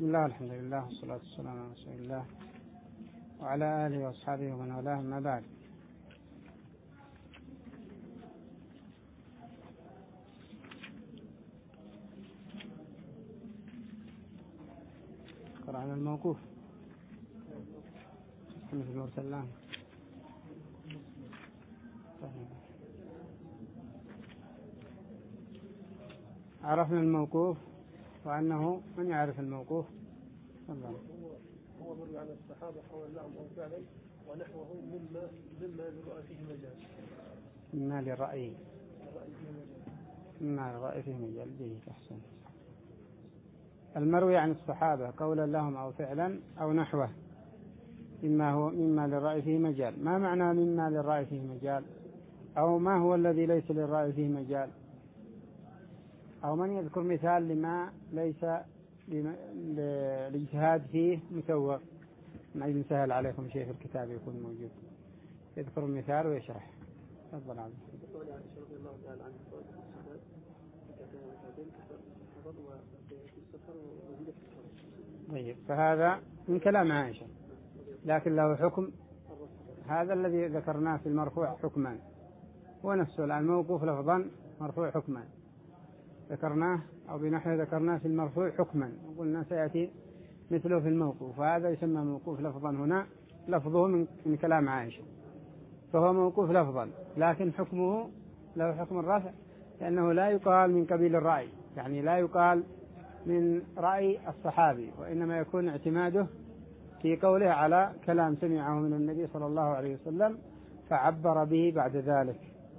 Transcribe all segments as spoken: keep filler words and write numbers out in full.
بسم الله والحمد لله والصلاة والسلام على رسول الله وعلى آله وأصحابه ومن والاه، أما بعد. قرأنا الموقوف مثل المرسل له. عرفنا الموقوف وأنه من يعرف الموقوف؟ الله. هو مروي عن الصحابة قولا لهم أو فعلا ونحوه مما مما للرأي فيه مجال. مما للرأي مما للرأي فيه مجال به أحسن. المروي عن الصحابة قولا لهم أو فعلا أو نحوه مما هو مما للرأي فيه مجال. ما معنى مما للرأي فيه مجال؟ أو ما هو الذي ليس للرأي فيه مجال؟ أو من يذكر مثال لما ليس الاجتهاد فيه مسوغ؟ ما يسهل عليكم شيء في الكتاب يكون موجود، يذكر المثال ويشرح. تفضل عبد. طيب، فهذا من كلام عائشة، لكن له حكم. هذا الذي ذكرناه في المرفوع حكما، ونفسه الآن موقوف لفظا مرفوع حكما ذكرناه، أو بنحو ذكرناه في المرفوع حكما، وقلنا سيأتي مثله في الموقوف. وهذا يسمى موقوف لفظا، هنا لفظه من, من كلام عائشة، فهو موقوف لفظا، لكن حكمه له حكم الرفع، لأنه لا يقال من قبيل الرأي، يعني لا يقال من رأي الصحابي، وإنما يكون اعتماده في قوله على كلام سمعه من النبي صلى الله عليه وسلم فعبر به بعد ذلك.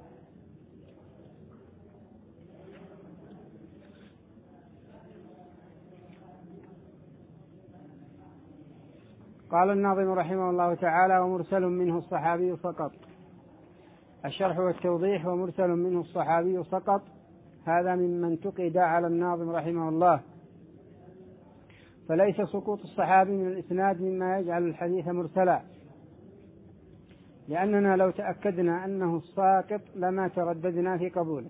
قال الناظم رحمه الله تعالى: ومرسل منه الصحابي فقط. الشرح والتوضيح: ومرسل منه الصحابي فقط، هذا مما انتقد على الناظم رحمه الله، فليس سقوط الصحابي من الإسناد مما يجعل الحديث مرسلا، لأننا لو تأكدنا أنه الساقط لما ترددنا في قبوله،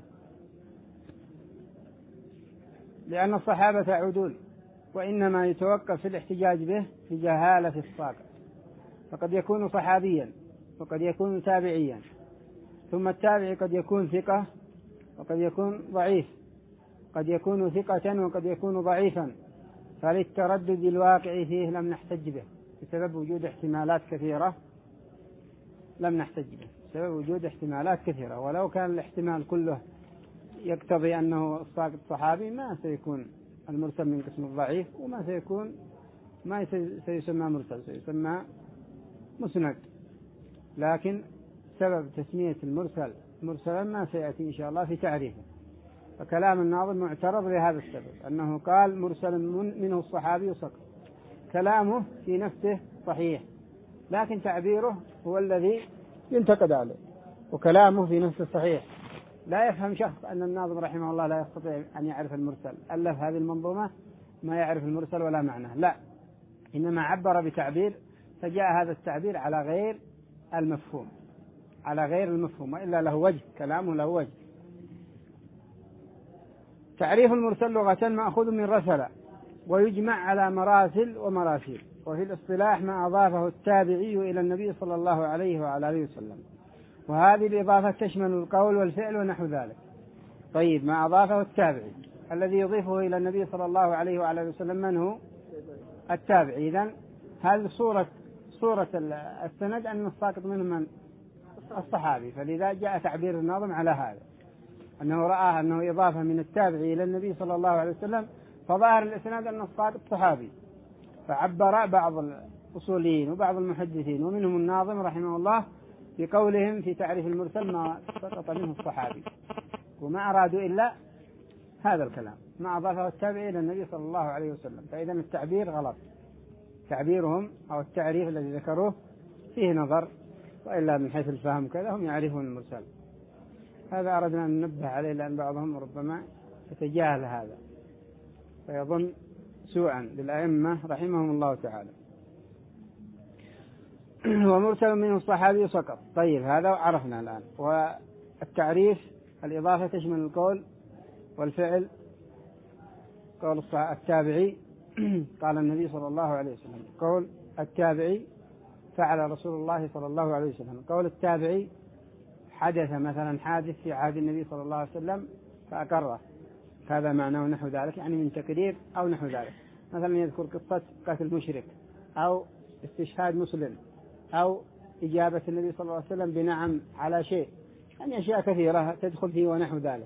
لأن الصحابة عدول، وإنما يتوقف في الاحتجاج به بجهالة الساقط، فقد يكون صحابيا وقد يكون تابعيا، ثم التابعي قد يكون ثقة وقد يكون ضعيف، قد يكون ثقة وقد يكون ضعيفا، فللتردد الواقع فيه لم نحتج به بسبب وجود احتمالات كثيرة لم نحتج به بسبب وجود احتمالات كثيرة ولو كان الاحتمال كله يقتضي أنه الساقط صحابي ما سيكون المرسل من قسم الضعيف، وما سيكون ما سيسمى مرسل، سيسمى مسند. لكن سبب تسمية المرسل مرسلا ما سيأتي إن شاء الله في تعريفه. فكلام الناظم معترض لهذا السبب، أنه قال مرسل منه الصحابي سقط. كلامه في نفسه صحيح، لكن تعبيره هو الذي ينتقد عليه، وكلامه في نفسه صحيح. لا يفهم شخص أن الناظم رحمه الله لا يستطيع أن يعرف المرسل، ألف هذه المنظومة ما يعرف المرسل ولا معناه، لا، إنما عبر بتعبير فجاء هذا التعبير على غير المفهوم على غير المفهوم وإلا له وجه، كلامه له وجه. تعريف المرسل لغة مأخوذ من رسل، ويجمع على مراسل ومراسيل، وفي الاصطلاح ما أضافه التابعي إلى النبي صلى الله عليه وعلى آله وسلم، وهذه الإضافة تشمل القول والفعل ونحو ذلك. طيب، ما أضافه التابعي الذي يضيفه إلى النبي صلى الله عليه وعلى آله وسلم من هو؟ التابعي. إذن هذه صورة صورة السند أن الساقط منه من الصحابي، فلذا جاء تعبير الناظم على هذا، أنه رأى أنه إضافة من التابعي إلى النبي صلى الله عليه وسلم، فظاهر الإسناد أن الساقط صحابي، فعبر بعض الأصوليين وبعض المحدثين ومنهم الناظم رحمه الله بقولهم في تعريف المرسل ما سقط منه الصحابي، وما أرادوا إلا هذا الكلام، ما أضافه التابعي إلى النبي صلى الله عليه وسلم. فإذا التعبير غلط، تعبيرهم أو التعريف الذي ذكروه فيه نظر، وإلا من حيث الفهم كذا هم يعرفون المرسل. هذا أردنا أن ننبه عليه، لأن بعضهم ربما يتجاهل هذا فيظن سوءا للأئمة رحمهم الله تعالى. ومرسل منه الصحابي سقط. طيب، هذا عرفنا الآن. والتعريف الإضافة تشمل القول والفعل، قول التابعي قال النبي صلى الله عليه وسلم. قول التابعي فعل رسول الله صلى الله عليه وسلم. قول التابعي حدث مثلا حادث في عهد النبي صلى الله عليه وسلم فأقره، هذا معناه نحو ذلك، يعني من تقرير أو نحو ذلك. مثلا يذكر قصة قتل مشرك أو استشهاد مسلم أو إجابة النبي صلى الله عليه وسلم بنعم على شيء، يعني أشياء كثيرة تدخل فيه ونحو ذلك.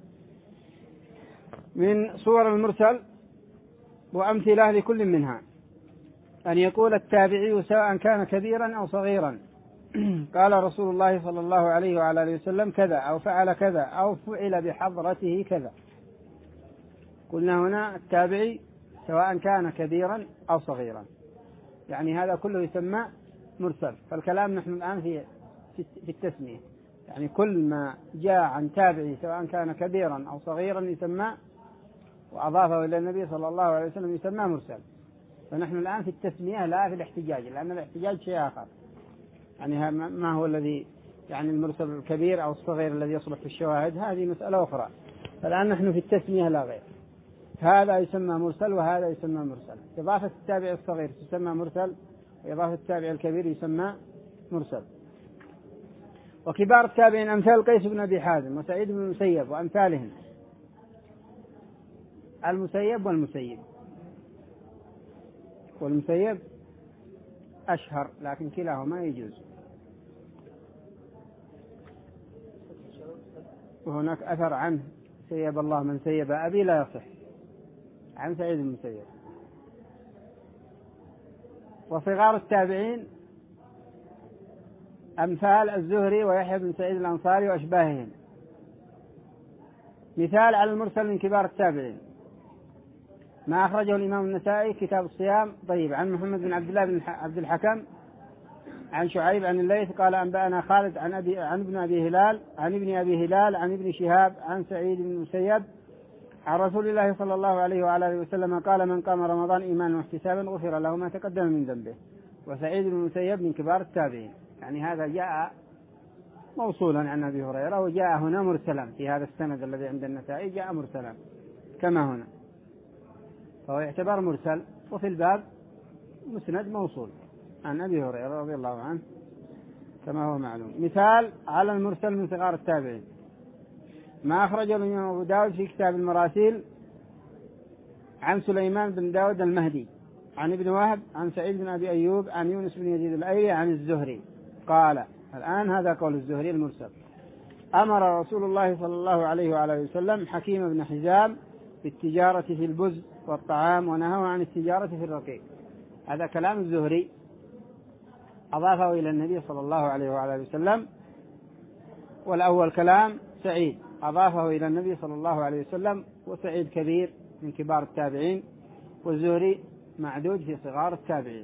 من صور المرسل وأمثلة لكل منها أن يقول التابعي سواء كان كبيرا أو صغيرا قال رسول الله صلى الله عليه وعلى آله وسلم كذا أو فعل كذا أو فعل بحضرته كذا. قلنا هنا التابعي سواء كان كبيرا أو صغيرا، يعني هذا كله يسمى مرسل. فالكلام نحن الآن في في التسمية، يعني كل ما جاء عن تابعي سواء كان كبيرا أو صغيرا يسمى، وأضافه إلى النبي صلى الله عليه وسلم يسمى مرسل. فنحن الآن في التسمية لا في الاحتجاج، لأن الاحتجاج شيء آخر، يعني ما هو الذي يعني المرسل الكبير أو الصغير الذي يصلح في الشواهد، هذه مسألة أخرى. فالآن نحن في التسمية لا غير، هذا يسمى مرسل وهذا يسمى مرسل. إضافة التابع الصغير تسمى مرسل، وإضافة التابع الكبير يسمى مرسل. وكبار التابعين أمثال قيس بن أبي حازم وسعيد بن المسيب وأمثالهم. المسيب والمسيب والمسيب أشهر، لكن كلاهما يجوز. وهناك أثر عنه سيب الله من سيب أبي لا يصح، عن سعيد بن المسيب. وصغار التابعين أمثال الزهري ويحيى بن سعيد الأنصاري وأشباههم. مثال على المرسل من كبار التابعين ما أخرجه الإمام النسائي كتاب الصيام. طيب، عن محمد بن عبد الله بن عبد الحكم عن شعيب عن الليث قال أنبأنا خالد عن أبي عن ابن أبي هلال عن ابن أبي هلال عن ابن شهاب عن سعيد بن المسيب عن رسول الله صلى الله عليه وعلى آله وسلم قال من قام رمضان إيمانا واحتسابا غفر له ما تقدم من ذنبه. وسعيد بن المسيب من كبار التابعين، يعني هذا جاء موصولا عن أبي هريرة، وجاء هنا مرسلا في هذا السند الذي عند النسائي جاء مرسلا كما هنا، فهو يعتبر مرسل. وفي الباب مسند موصول عن أبي هريرة رضي الله عنه كما هو معلوم. مثال على المرسل من صغار التابعين ما أخرجه الإمام أبو داود في كتاب المراسيل عن سليمان بن داود المهدي عن ابن وهب عن سعيد بن أبي أيوب عن يونس بن يزيد الأيلي عن الزهري قال. الآن هذا قول الزهري المرسل: أمر رسول الله صلى الله عليه وعلى وسلم حكيم بن حزام بالتجارة في البز والطعام ونهى عن التجارة في الرقيق. هذا كلام الزهري أضافه إلى النبي صلى الله عليه وعلى وسلم. والأول كلام سعيد أضافه إلى النبي صلى الله عليه وسلم، وسعيد كبير من كبار التابعين، والزهري معدود في صغار التابعين.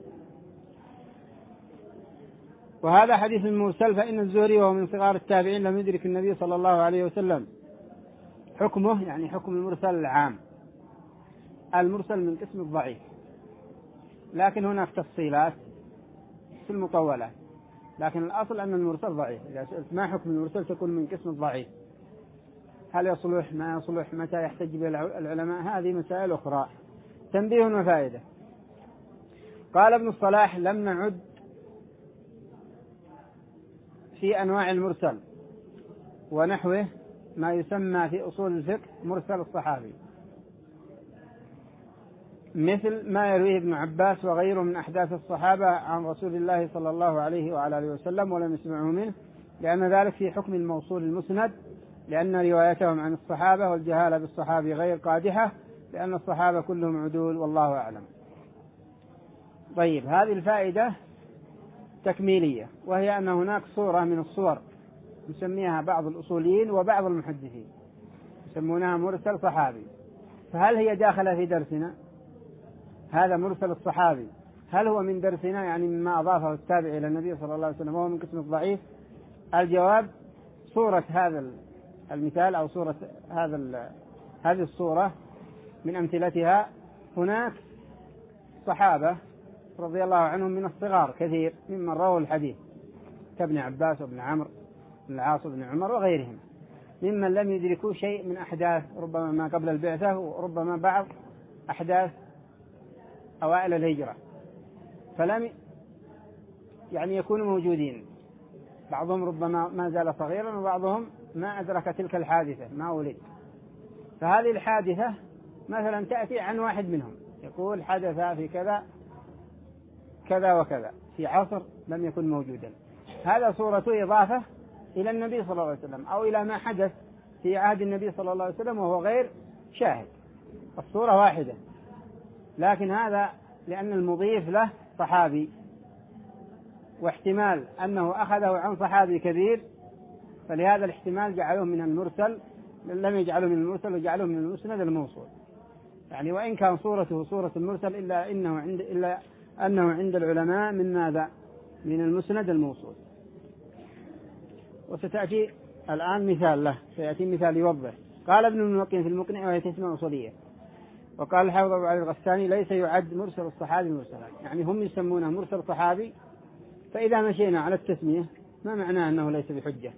وهذا حديث مرسل، فإن الزهري وهو من صغار التابعين لم يدرك النبي صلى الله عليه وسلم. حكمه يعني حكم المرسل العام، المرسل من قسم الضعيف، لكن هناك تفصيلات في المطولات، لكن الأصل أن المرسل ضعيف. إذا سألت ما حكم المرسل تكون من قسم الضعيف، هل يصلح ما يصلح متى يحتج به العلماء، هذه مسائل أخرى. تنبيه وفائدة. قال ابن الصلاح: لم نعد في أنواع المرسل ونحوه ما يسمى في أصول الفقه مرسل الصحابي، مثل ما يرويه ابن عباس وغيره من أحداث الصحابة عن رسول الله صلى الله عليه وعلى آله وسلم ولم يسمعوا منه، لأن ذلك في حكم الموصول المسند، لأن روايتهم عن الصحابة والجهالة بالصحابي غير قادحة، لأن الصحابة كلهم عدول والله أعلم. طيب، هذه الفائدة تكميلية، وهي أن هناك صورة من الصور يسميها بعض الأصوليين وبعض المحدثين يسمونها مرسل صحابي. فهل هي داخلة في درسنا؟ هذا مرسل الصحابي هل هو من درسنا، يعني مما أضافه التابع إلى النبي صلى الله عليه وسلم وهو من قسم الضعيف؟ الجواب: صورة هذا المثال أو صورة هذا هذه الصورة من أمثلتها هناك صحابة رضي الله عنهم من الصغار كثير ممن رووا الحديث كابن عباس وابن عمرو بن العاص وابن عمر وغيرهم، ممن لم يدركوا شيء من أحداث ربما ما قبل البعثة وربما بعض أحداث أوائل الهجرة، فلم يعني يكونوا موجودين، بعضهم ربما ما زال صغيرا وبعضهم ما أدرك تلك الحادثة ما ولد. فهذه الحادثة مثلا تأتي عن واحد منهم يقول حدث في كذا كذا وكذا في عصر لم يكن موجودا، هذا صورة إضافة إلى النبي صلى الله عليه وسلم أو إلى ما حدث في عهد النبي صلى الله عليه وسلم وهو غير شاهد، الصورة واحدة، لكن هذا لأن المضيف له صحابي واحتمال أنه أخذه عن صحابي كبير، فلهذا الاحتمال جعلوه من المرسل، لم يجعلوه من المرسل وجعلوه من المسند الموصول. يعني وإن كان صورته صورة المرسل إلا إنه عند إلا أنه عند العلماء من ماذا؟ من المسند الموصول. وستأتي الآن مثال له، سيأتي مثال يوضح. قال ابن الملقن في المقنع وهي تسمى أصولية. وقال الحافظ أبو علي الغساني ليس يعد مرسل الصحابي مرسلا، يعني هم يسمونه مرسل صحابي، فإذا مشينا على التسمية ما معناه أنه ليس بحجة،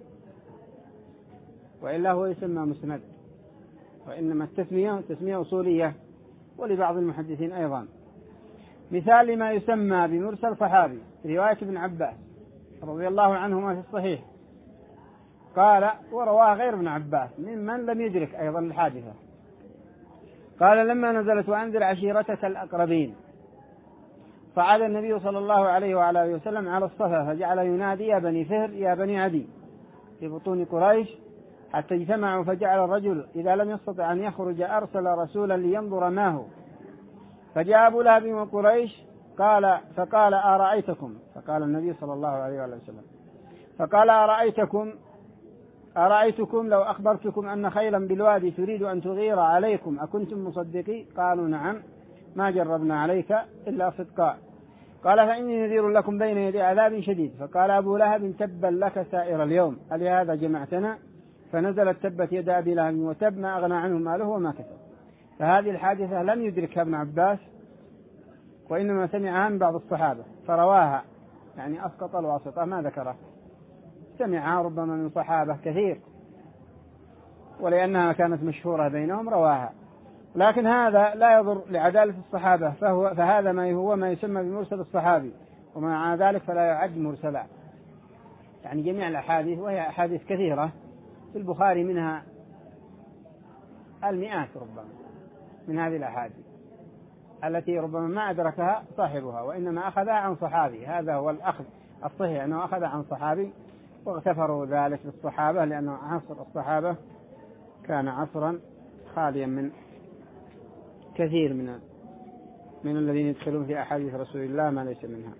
وإلا هو يسمى مسند، وإنما التسمية تسمية أصولية، ولبعض المحدثين أيضا. مثال لما يسمى بمرسل صحابي رواية ابن عباس رضي الله عنهما في الصحيح، قال ورواه غير ابن عباس ممن لم يدرك أيضا الحادثة، قال لما نزلت وأنذر عشيرتك الأقربين صعد النبي صلى الله عليه وعلى آله وسلم على الصفا فجعل ينادي يا بني فهر يا بني عدي في بطون قريش حتى اجتمعوا، فجعل الرجل إذا لم يستطع أن يخرج أرسل رسولا لينظر ما هو، فجاء أبو لهب من قريش قال فقال أرأيتكم، فقال النبي صلى الله عليه وآله وسلم فقال أرأيتكم أرأيتكم لو أخبرتكم أن خيلا بالوادي تريد أن تغير عليكم أكنتم مصدقي؟ قالوا نعم ما جربنا عليك إلا صدقا. قال فإني نذير لكم بين يدي عذاب شديد. فقال أبو لهب تبا لك سائر اليوم ألهذا جمعتنا؟ فنزلت تبت يد أبي لهب وتب ما أغنى عنه ماله وما كسب. فهذه الحادثة لم يدركها ابن عباس، وإنما سمعها من بعض الصحابة فرواها، يعني أسقط الواسطة ما ذكره، سمعها ربما من صحابة كثير، ولأنها كانت مشهورة بينهم رواها، لكن هذا لا يضر لعدالة الصحابة، فهو فهذا ما هو ما يسمى بمرسل الصحابي، ومع ذلك فلا يعد مرسلا. يعني جميع الأحاديث، وهي أحاديث كثيرة في البخاري منها المئات ربما من هذه الأحاديث التي ربما ما أدركها صاحبها وإنما أخذها عن صحابي، هذا هو الأخذ الصحيح أنه أخذ عن صحابي، واغتفروا ذلك للصحابة لأنه عصر الصحابة كان عصرا خاليا من كثير من من الذين يدخلون في أحاديث رسول الله ما ليس منها.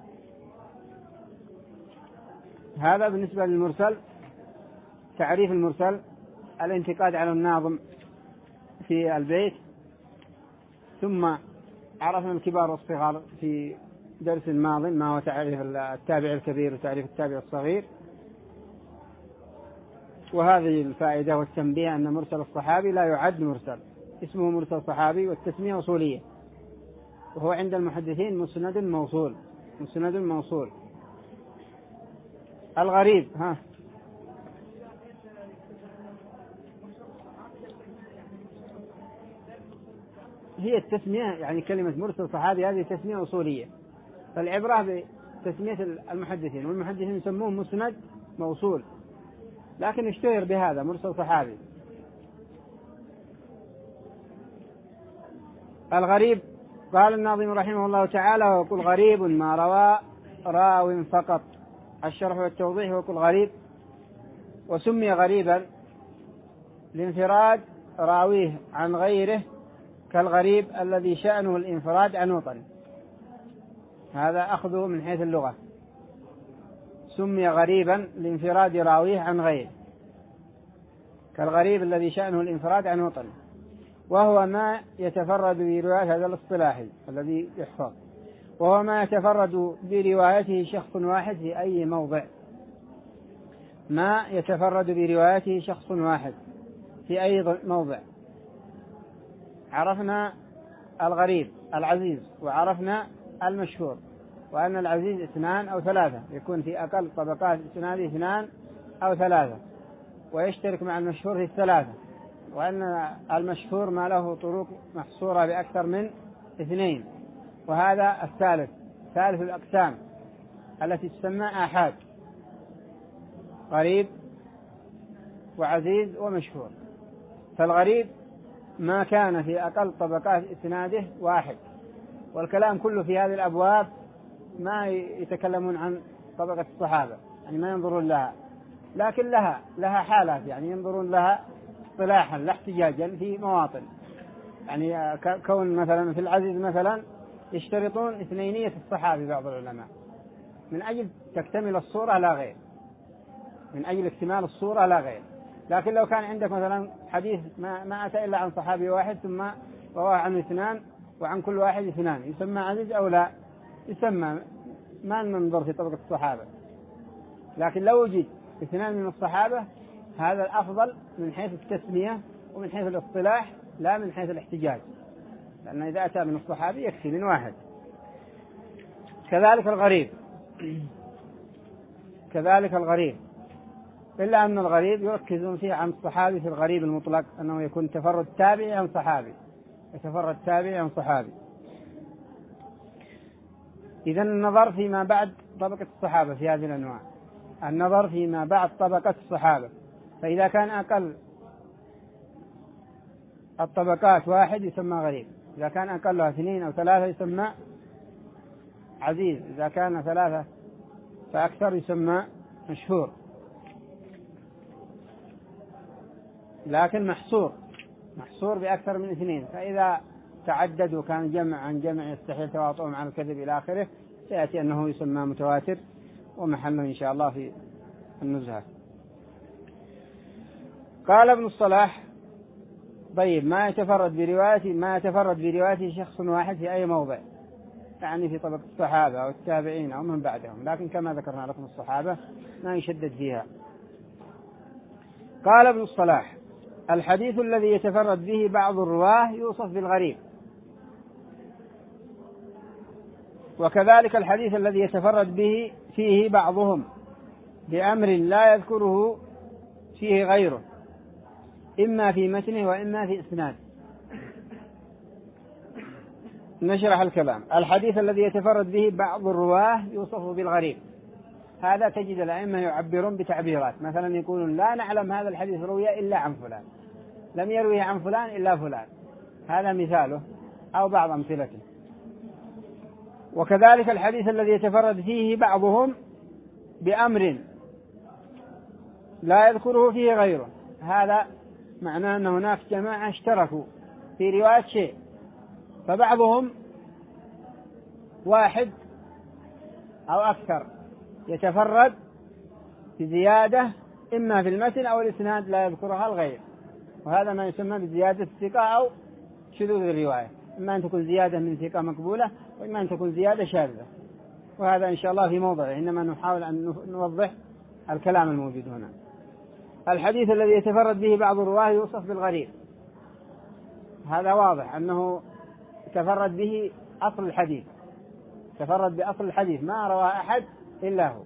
هذا بالنسبة للمرسل. تعريف المرسل الانتقاد على الناظم في البيت، ثم عرفنا الكبار والصغار في درس ماض ما هو تعريف التابع الكبير وتعريف التابع الصغير، وهذه الفائدة والتنبيه أن مرسل الصحابي لا يعد مرسل، اسمه مرسل صحابي والتسمية أصولية، وهو عند المحدثين مسند موصول. مسند موصول. الغريب ها هي التسمية، يعني كلمة مرسل صحابي هذه تسمية أصولية، فالعبرة بتسمية المحدثين، والمحدثين يسموه مسند موصول، لكن اشتهر بهذا مرسل صحابي. الغريب قال الناظم رحمه الله تعالى ويقول غريب ما روى راو فقط. الشرح والتوضيح ويقول غريب وسمي غريبا لانفراد راويه عن غيره، كالغريب الذي شأنه الانفراد عن وطن، هذا أخذه من حيث اللغة، سمي غريبا لانفراد راويه عن غيره، كالغريب الذي شأنه الانفراد عن وطن، وهو ما يتفرد برواية هذا الاصطلاحي الذي يحفظ، وهو ما يتفرد بروايته شخص واحد في أي موضع، ما يتفرد بروايته شخص واحد في أي موضع. عرفنا الغريب العزيز، وعرفنا المشهور، وأن العزيز اثنان أو ثلاثة، يكون في أقل طبقات الإسناد اثنان أو ثلاثة، ويشترك مع المشهور في الثلاثة، وأن المشهور ما له طرق محصورة بأكثر من اثنين، وهذا الثالث ثالث الأقسام التي تسمى آحاد: غريب وعزيز ومشهور. فالغريب ما كان في أقل طبقات إسناده واحد، والكلام كله في هذه الأبواب ما يتكلمون عن طبقة الصحابة، يعني ما ينظرون لها، لكن لها لها حالات، يعني ينظرون لها اصطلاحا لا احتجاجا في مواطن. يعني كون مثلا في العزيز مثلا يشترطون اثنينية الصحابي بعض العلماء من أجل تكتمل الصورة لا غير، من أجل اكتمال الصورة لا غير. لكن لو كان عندك مثلا حديث ما, ما أتى إلا عن صحابي واحد ثم رواه عنه اثنان وعن كل واحد اثنان، يسمى عزيز أو لا؟ يسمى. ما ننظر في طبقة الصحابة، لكن لو وجد اثنان من الصحابة هذا الأفضل من حيث التسمية ومن حيث الاصطلاح، لا من حيث الاحتجاج، لأن إذا أتى من الصحابي يكفي من واحد. كذلك الغريب كذلك الغريب إلا أن الغريب يركزون فيه عن الصحابي في الغريب المطلق، أنه يكون تفرد تابعي عن صحابي، يتفرد تابعي عن صحابي. إذن النظر فيما بعد طبقة الصحابة في هذه الأنواع، النظر فيما بعد طبقة الصحابة. فإذا كان أقل الطبقات واحد يسمى غريب، إذا كان أقلها اثنين أو ثلاثة يسمى عزيز، إذا كان ثلاثة فأكثر يسمى مشهور، لكن محصور محصور بأكثر من اثنين. فإذا تعددوا كان جمع عن جمع يستحيل تواطؤهم عن الكذب إلى آخره، سيأتي أنه يسمى متواتر، ومحله إن شاء الله في النزهة. قال ابن الصلاح: طيب ما يتفرد برواية ما يتفرد برواية شخص واحد في أي موضع، يعني في طبقة الصحابة أو التابعين أو من بعدهم، لكن كما ذكرنا لكم الصحابة ما يشدد فيها. قال ابن الصلاح: الحديث الذي يتفرد به بعض الرواه يوصف بالغريب، وكذلك الحديث الذي يتفرد به فيه بعضهم بأمر لا يذكره فيه غيره، إما في متنه وإما في إسناده. نشرح الكلام. الحديث الذي يتفرد به بعض الرواه يوصف بالغريب، هذا تجد الأئمة يعبرون بتعبيرات، مثلا يقولون: لا نعلم هذا الحديث روي إلا عن فلان، لم يرويه عن فلان إلا فلان، هذا مثاله أو بعض أمثلته. وكذلك الحديث الذي يتفرد فيه بعضهم بأمر لا يذكره فيه غيره، هذا معناه أن هناك جماعة اشتركوا في رواية شيء، فبعضهم واحد أو أكثر يتفرد بزيادة إما في المتن أو الإسناد لا يذكرها الغير، وهذا ما يسمى بزيادة الثقة أو شذوذ الرواية، إما أن تكون زيادة من ثقة مقبولة وإما أن تكون زيادة شاذة، وهذا إن شاء الله في موضعه، إنما نحاول أن نوضح الكلام الموجود هنا. الحديث الذي يتفرد به بعض الرواه يوصف بالغريب، هذا واضح أنه تفرد به أصل الحديث، تفرد بأصل الحديث ما روى أحد إلا هو.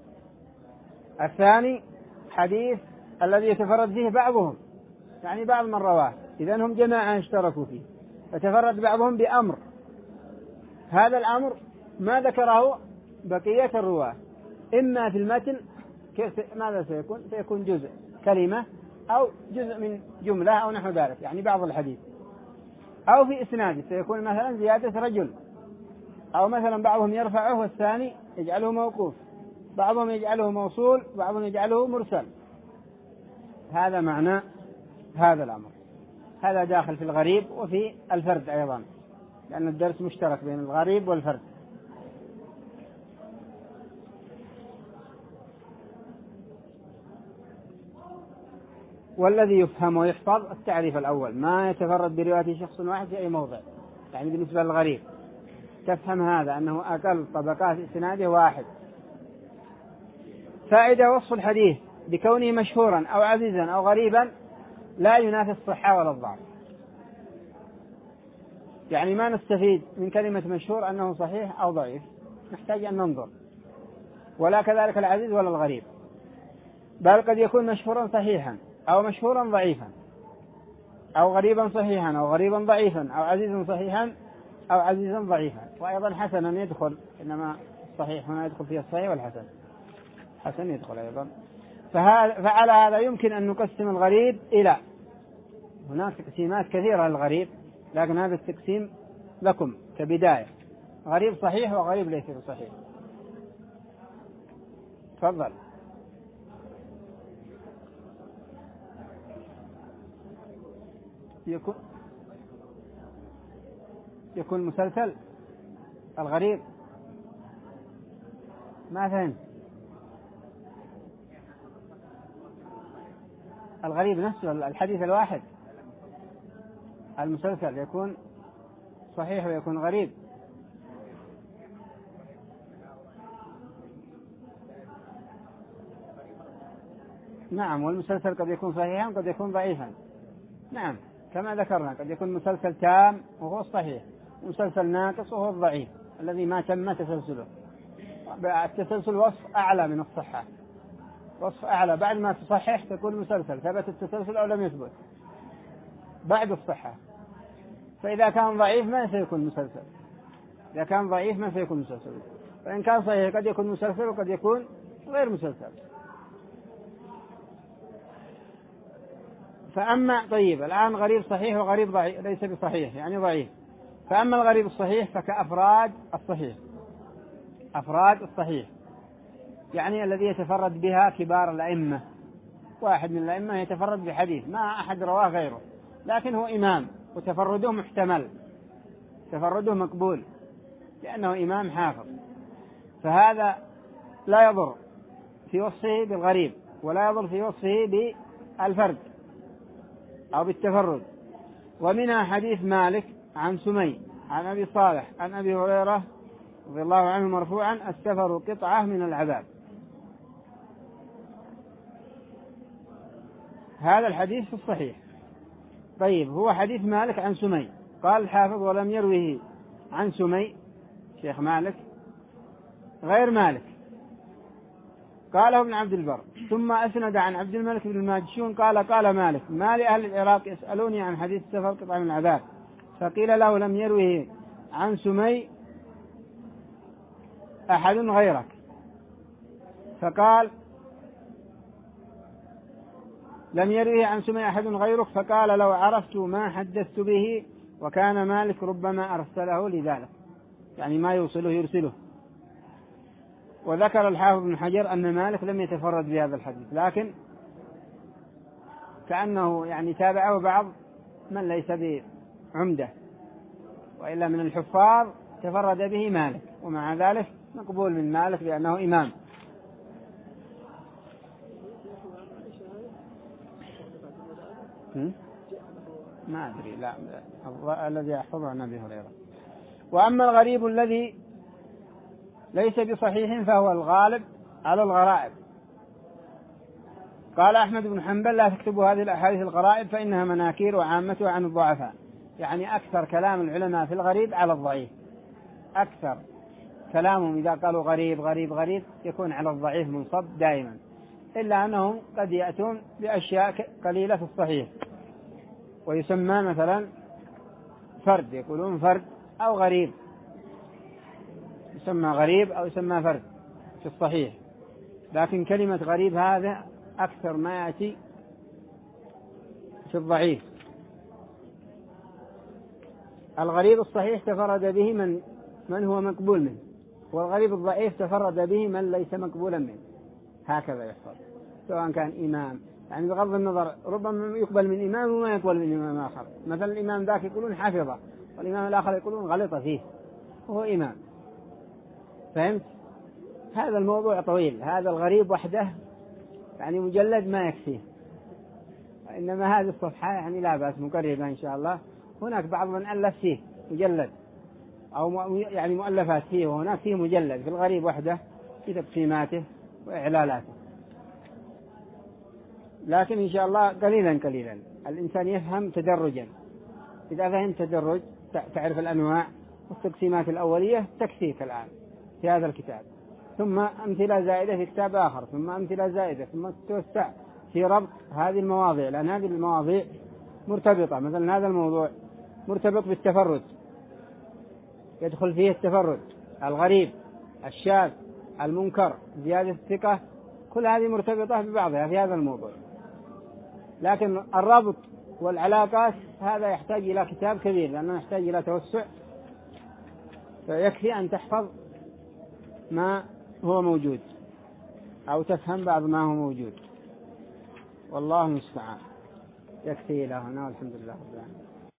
الثاني حديث الذي يتفرد به بعضهم، يعني بعض من رواه، إذن هم جماعة اشتركوا فيه، فتفرد بعضهم بأمر، هذا الأمر ما ذكره بقية الرواه، إما في المتن ماذا سيكون؟ سيكون جزء كلمة أو جزء من جملة أو نحو ذلك، يعني بعض الحديث، أو في إسناده سيكون مثلا زيادة رجل، أو مثلا بعضهم يرفعه والثاني يجعله موقوف، بعضهم يجعله موصول، بعضهم يجعله مرسل. هذا معنى هذا الأمر. هذا داخل في الغريب وفي الفرد أيضا، لأن الدرس مشترك بين الغريب والفرد. والذي يفهم ويحفظ التعريف الأول: ما يتفرد برواية شخص واحد في أي موضع، يعني بالنسبة للغريب تفهم هذا أنه أقل طبقات إسناده واحد. فائدة: وصف الحديث بكونه مشهورا أو عزيزا أو غريبا لا ينافي الصحة ولا الضعف، يعني ما نستفيد من كلمة مشهور أنه صحيح أو ضعيف، نحتاج أن ننظر، ولا كذلك العزيز ولا الغريب، بل قد يكون مشهورا صحيحا أو مشهورا ضعيفا، أو غريبا صحيحا أو غريبا ضعيفا أو عزيزا صحيحا أو عزيزا ضعيفا. وأيضا حسنا يدخل، إنما الصحيح هنا يدخل فيه الصحيح والحسن، حسن يدخل أيضا. فعلى هذا يمكن أن نقسم الغريب إلى، هناك تقسيمات كثيرة للغريب، لكن هذا التقسيم لكم كبداية: غريب صحيح وغريب ليس بصحيح. تفضل. يكون يكون مسلسل الغريب، ما فهمت. الغريب نفسه الحديث الواحد، المسلسل يكون صحيح ويكون غريب. نعم، والمسلسل قد يكون صحيحا وقد يكون ضعيفا. نعم كما ذكرنا، قد يكون مسلسل تام وهو الصحيح، ومسلسل ناقص وهو الضعيف الذي ما تم تسلسله. التسلسل وصف أعلى من الصحة، وصف أعلى، بعد ما تصحح تكون مسلسل، ثبت التسلسل أو لم يثبت بعد الصحة. فإذا كان ضعيف ما سيكون مسلسل، إذا كان ضعيف ما سيكون مسلسل. فإن كان صحيح قد يكون مسلسل وقد يكون غير مسلسل. فأما طيب الآن غريب صحيح وغريب ضعيف ليس بصحيح يعني ضعيف. فأما الغريب الصحيح فكأفراد الصحيح، أفراد الصحيح يعني الذي يتفرد بها كبار الأئمة، واحد من الأئمة يتفرد بحديث ما أحد رواه غيره، لكن هو إمام وتفرده محتمل، تفرده مقبول لأنه إمام حافظ. فهذا لا يضر في وصفه بالغريب، ولا يضر في وصفه بالفرد أو بالتفرد. ومنها حديث مالك عن سمي عن أبي صالح عن أبي هريرة رضي الله عنه مرفوعا: السفر قطعة من العذاب. هذا الحديث في الصحيح. طيب هو حديث مالك عن سمي، قال الحافظ: ولم يروه عن سمي شيخ مالك غير مالك، قاله ابن عبد البر. ثم أسند عن عبد الملك بن الماجشون قال: قال مالك: ما لأهل العراق يسألوني عن حديث السفر قطعة من العذاب، فقيل له: لم يروه عن سمي أحد غيرك. فقال: لم يروه عن سمي أحد غيرك. فقال: لو عرفت ما حدثت به. وكان مالك ربما أرسله لذلك، يعني ما يوصله يرسله. وذكر الحافظ بن حجر أن مالك لم يتفرد بهذا الحديث، لكن كأنه يعني تابعه بعض من ليس بعمدة، وإلا من الحفاظ تفرد به مالك، ومع ذلك مقبول من مالك لأنه إمام. ما أدري، لا الذي أحفظه عن أبي هريرة. وأما الغريب الذي ليس بصحيح فهو الغالب على الغرائب. قال أحمد بن حنبل: لا تكتبوا هذه الأحاديث الغرائب فإنها مناكير وعامتها عن الضعفاء. يعني أكثر كلام العلماء في الغريب على الضعيف، أكثر كلامهم إذا قالوا غريب غريب غريب يكون على الضعيف منصب دائما، إلا أنهم قد يأتون بأشياء قليلة في الصحيح ويسمى مثلا فرد، يقولون فرد أو غريب، يسمى غريب أو يسمى فرد في الصحيح. لكن كلمة غريب هذا أكثر ما يأتي في الضعيف. الغريب الصحيح تفرد به من من هو مقبول منه، والغريب الضعيف تفرد به من ليس مقبولا منه. هكذا يحصل، سواء كان إمام، يعني بغض النظر ربما يقبل من إمام وما يقبل من إمام آخر. مثلا الإمام ذاك يقولون حافظة، والإمام الآخر يقولون غلط فيه وهو إمام. فهمت؟ هذا الموضوع طويل، هذا الغريب وحده يعني مجلد ما يكفيه، إنما هذه الصفحة يعني لا بأس مقربة إن شاء الله. هناك بعض من ألف فيه مجلد أو يعني مؤلفات فيه، وهناك فيه مجلد في الغريب وحده في تقسيماته وإعلالاته. لكن إن شاء الله قليلا قليلا الإنسان يفهم تدرجا. إذا فهم تدرج تعرف الأنواع والتقسيمات الأولية تكفيك الآن في هذا الكتاب، ثم أمثلة زائدة في كتاب آخر، ثم أمثلة زائدة، ثم توسع في ربط هذه المواضيع، لأن هذه المواضيع مرتبطة. مثلا هذا الموضوع مرتبط بالتفرد، يدخل فيه التفرد، الغريب، الشاذ، المنكر، زيادة الثقة، كل هذه مرتبطة ببعضها في هذا الموضوع. لكن الرابط والعلاقات هذا يحتاج إلى كتاب كبير، لأنه يحتاج إلى توسع، فيكفي أن تحفظ ما هو موجود أو تفهم بعض ما هو موجود، والله المستعان. يكفي إلى هنا والحمد لله رب العالمين.